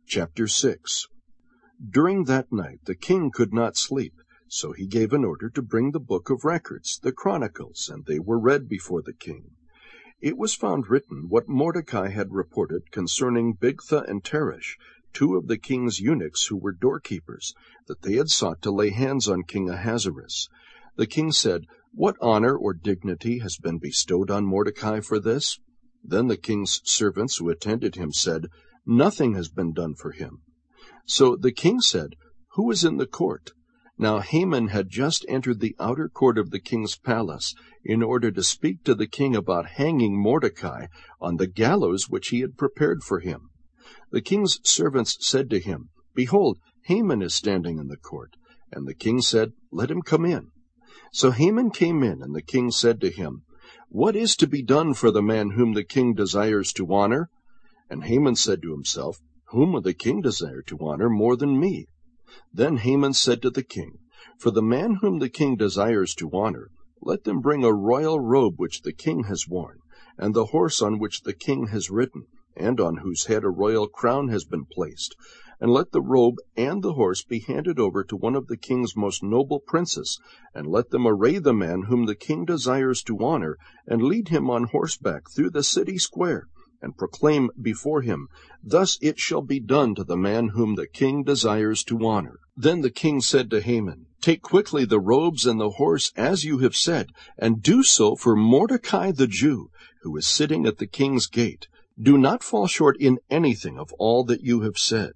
Chapter 6. During that night the king could not sleep, so he gave an order to bring the book of records, the Chronicles, and they were read before the king. It was found written what Mordecai had reported concerning Bigtha and Teresh, two of the king's eunuchs who were doorkeepers, that they had sought to lay hands on King Ahasuerus. The king said, "What honor or dignity has been bestowed on Mordecai for this?" Then the king's servants who attended him said, "Nothing has been done for him." So the king said, "Who is in the court?" Now Haman had just entered the outer court of the king's palace in order to speak to the king about hanging Mordecai on the gallows which he had prepared for him. The king's servants said to him, "Behold, Haman is standing in the court." And the king said, "Let him come in." So Haman came in, and the king said to him, "What is to be done for the man whom the king desires to honor?" And Haman said to himself, "Whom will the king desire to honor more than me?" Then Haman said to the king, "For the man whom the king desires to honor, let them bring a royal robe which the king has worn, and the horse on which the king has ridden, and on whose head a royal crown has been placed. And let the robe and the horse be handed over to one of the king's most noble princes, and let them array the man whom the king desires to honor, and lead him on horseback through the city square, and proclaim before him, 'Thus it shall be done to the man whom the king desires to honor.'" Then the king said to Haman, "Take quickly the robes and the horse as you have said, and do so for Mordecai the Jew, who is sitting at the king's gate. Do not fall short in anything of all that you have said."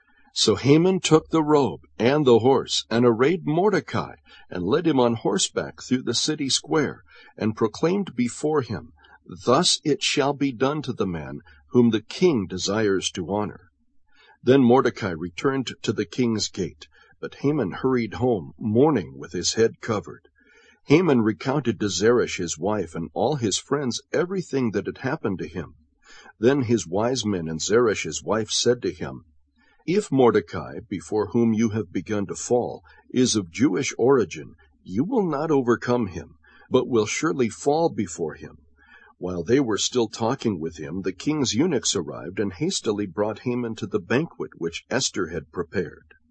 So Haman took the robe and the horse, and arrayed Mordecai, and led him on horseback through the city square, and proclaimed before him, "Thus it shall be done to the man whom the king desires to honor." Then Mordecai returned to the king's gate, but Haman hurried home, mourning with his head covered. Haman recounted to Zeresh his wife and all his friends everything that had happened to him. Then his wise men and Zeresh his wife said to him, "If Mordecai, before whom you have begun to fall, is of Jewish origin, you will not overcome him, but will surely fall before him." While they were still talking with him, the king's eunuchs arrived and hastily brought Haman to the banquet which Esther had prepared.